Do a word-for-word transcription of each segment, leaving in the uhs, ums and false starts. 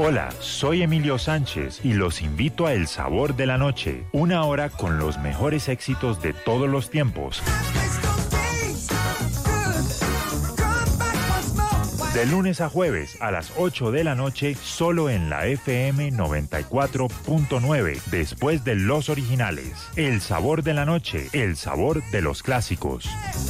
Hola, soy Emilio Sánchez y los invito a El Sabor de la Noche, una hora con los mejores éxitos de todos los tiempos. De lunes a jueves a las ocho de la noche, solo en la F M noventa y cuatro punto nueve, después de los originales. El Sabor de la Noche, el sabor de los clásicos.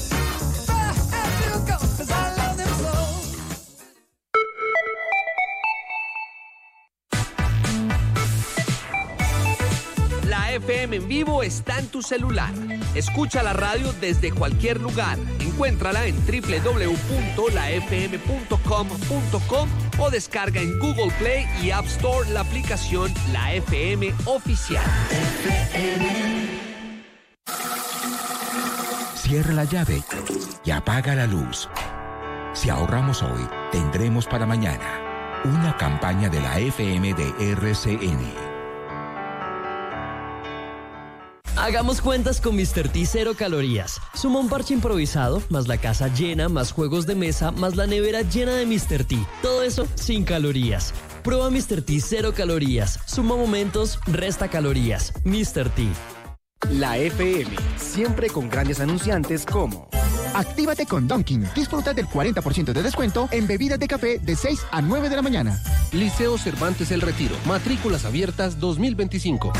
La F M en vivo está en tu celular. Escucha la radio desde cualquier lugar. Encuéntrala en doble u doble u doble u punto la f m punto com punto com o descarga en Google Play y App Store la aplicación La F M Oficial. Cierra la llave y apaga la luz. Si ahorramos hoy, tendremos para mañana. Una campaña de la F M de R C N. Hagamos cuentas con míster T Cero Calorías. Suma un parche improvisado, más la casa llena, más juegos de mesa, más la nevera llena de míster T. Todo eso sin calorías. Prueba míster T Cero Calorías. Suma momentos, resta calorías. míster T. La F M, siempre con grandes anunciantes como... Actívate con Dunkin'. Disfruta del cuarenta por ciento de descuento en bebidas de café de seis a nueve de la mañana. Liceo Cervantes El Retiro. Matrículas abiertas dos mil veinticinco.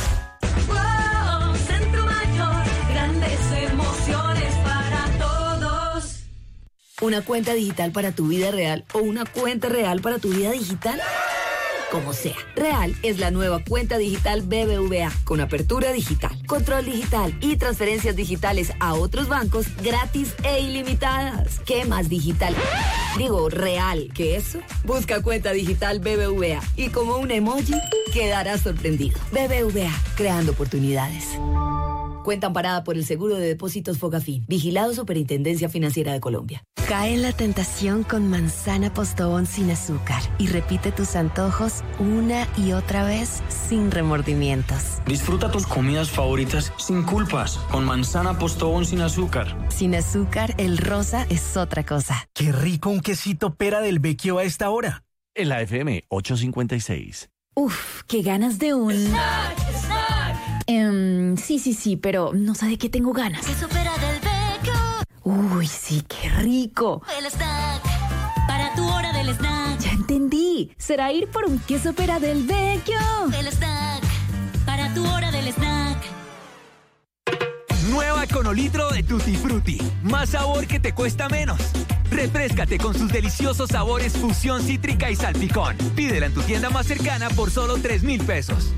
¿Una cuenta digital para tu vida real o una cuenta real para tu vida digital? Como sea, Real es la nueva cuenta digital B B V A con apertura digital, control digital y transferencias digitales a otros bancos gratis e ilimitadas. ¿Qué más digital? Digo, real que eso. Busca cuenta digital B B V A y como un emoji quedarás sorprendido. B B V A, creando oportunidades. Cuenta amparada por el Seguro de Depósitos Fogafín. Vigilado Superintendencia Financiera de Colombia. Cae en la tentación con manzana postobón sin azúcar y repite tus antojos una y otra vez sin remordimientos. Disfruta tus comidas favoritas sin culpas con manzana postobón sin azúcar. Sin azúcar, el rosa es otra cosa. Qué rico un quesito pera del Vecchio a esta hora. En la F M ochocientos cincuenta y seis. Uf, qué ganas de un... Snack, snack. Um, sí, sí, sí, pero no sé de qué tengo ganas. Queso pera del Vecchio. Uy, sí, qué rico. El snack, para tu hora del snack. Ya entendí, será ir por un queso pera del Vecchio. El snack, para tu hora del snack. Nueva Econolitro de Tutti Frutti. Más sabor que te cuesta menos. Refréscate con sus deliciosos sabores fusión cítrica y salpicón. Pídela en tu tienda más cercana por solo tres mil pesos.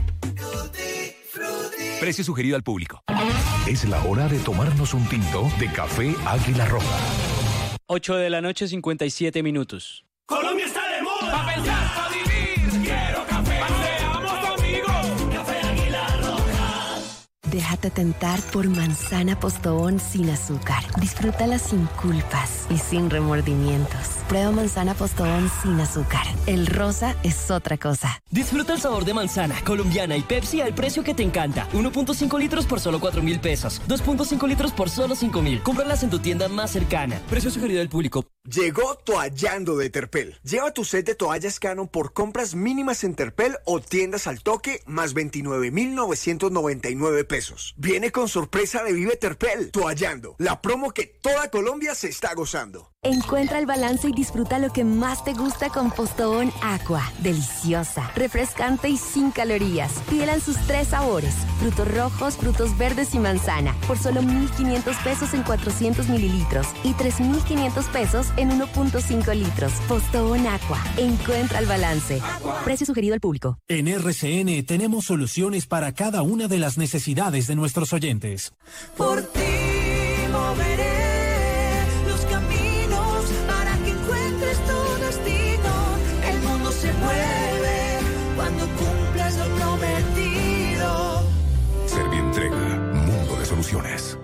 Precio sugerido al público. Es la hora de tomarnos un tinto de café Águila Roja. ocho de la noche, cincuenta y siete minutos. Colombia está de moda. Pa' pensar, pa' vivir. Quiero café. Seamos amigos. Café Águila Roja. Déjate tentar por manzana postobón sin azúcar. Disfrútala sin culpas y sin remordimientos. Prueba manzana postobón sin azúcar. El rosa es otra cosa. Disfruta el sabor de manzana, colombiana y Pepsi al precio que te encanta. uno punto cinco litros por solo cuatro mil pesos. dos punto cinco litros por solo cinco mil. Cómpralas en tu tienda más cercana. Precio sugerido del público. Llegó Toallando de Terpel. Lleva tu set de toallas Canon por compras mínimas en Terpel o tiendas al toque más veintinueve mil novecientos noventa y nueve pesos. Viene con sorpresa de Vive Terpel. Toallando, la promo que toda Colombia se está gozando. Encuentra el balance y disfruta lo que más te gusta con Postobón Aqua. Deliciosa, refrescante y sin calorías. Pídela en sus tres sabores: frutos rojos, frutos verdes y manzana. Por solo mil quinientos pesos en cuatrocientos mililitros y tres mil quinientos pesos en uno punto cinco litros. Postobón Aqua. Encuentra el balance. Precio sugerido al público. En R C N tenemos soluciones para cada una de las necesidades de nuestros oyentes. Por ti moveré tu destino. El mundo se mueve cuando cumplas lo prometido. Servientrega, mundo de soluciones.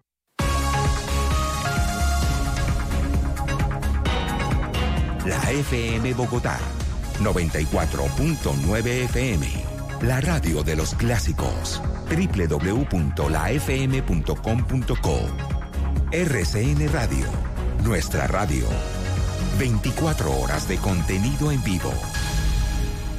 La F M Bogotá, noventa y cuatro punto nueve F M. La radio de los clásicos. doble u doble u doble u punto la f m punto com punto co. R C N Radio, nuestra radio. veinticuatro horas de contenido en vivo.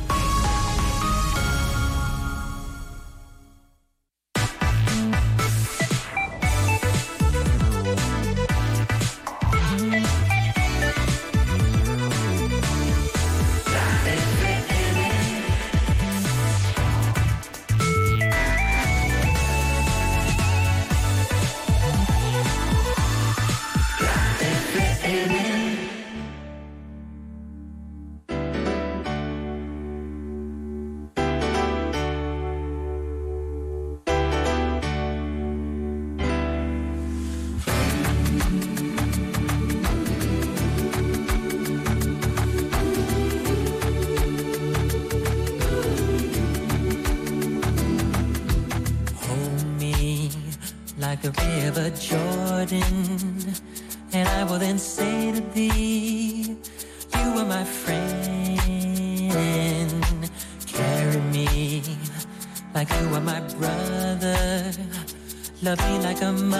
like the river Jordan. And I will then say to thee, you are my friend. Carry me like you are my brother. Love me like a mother.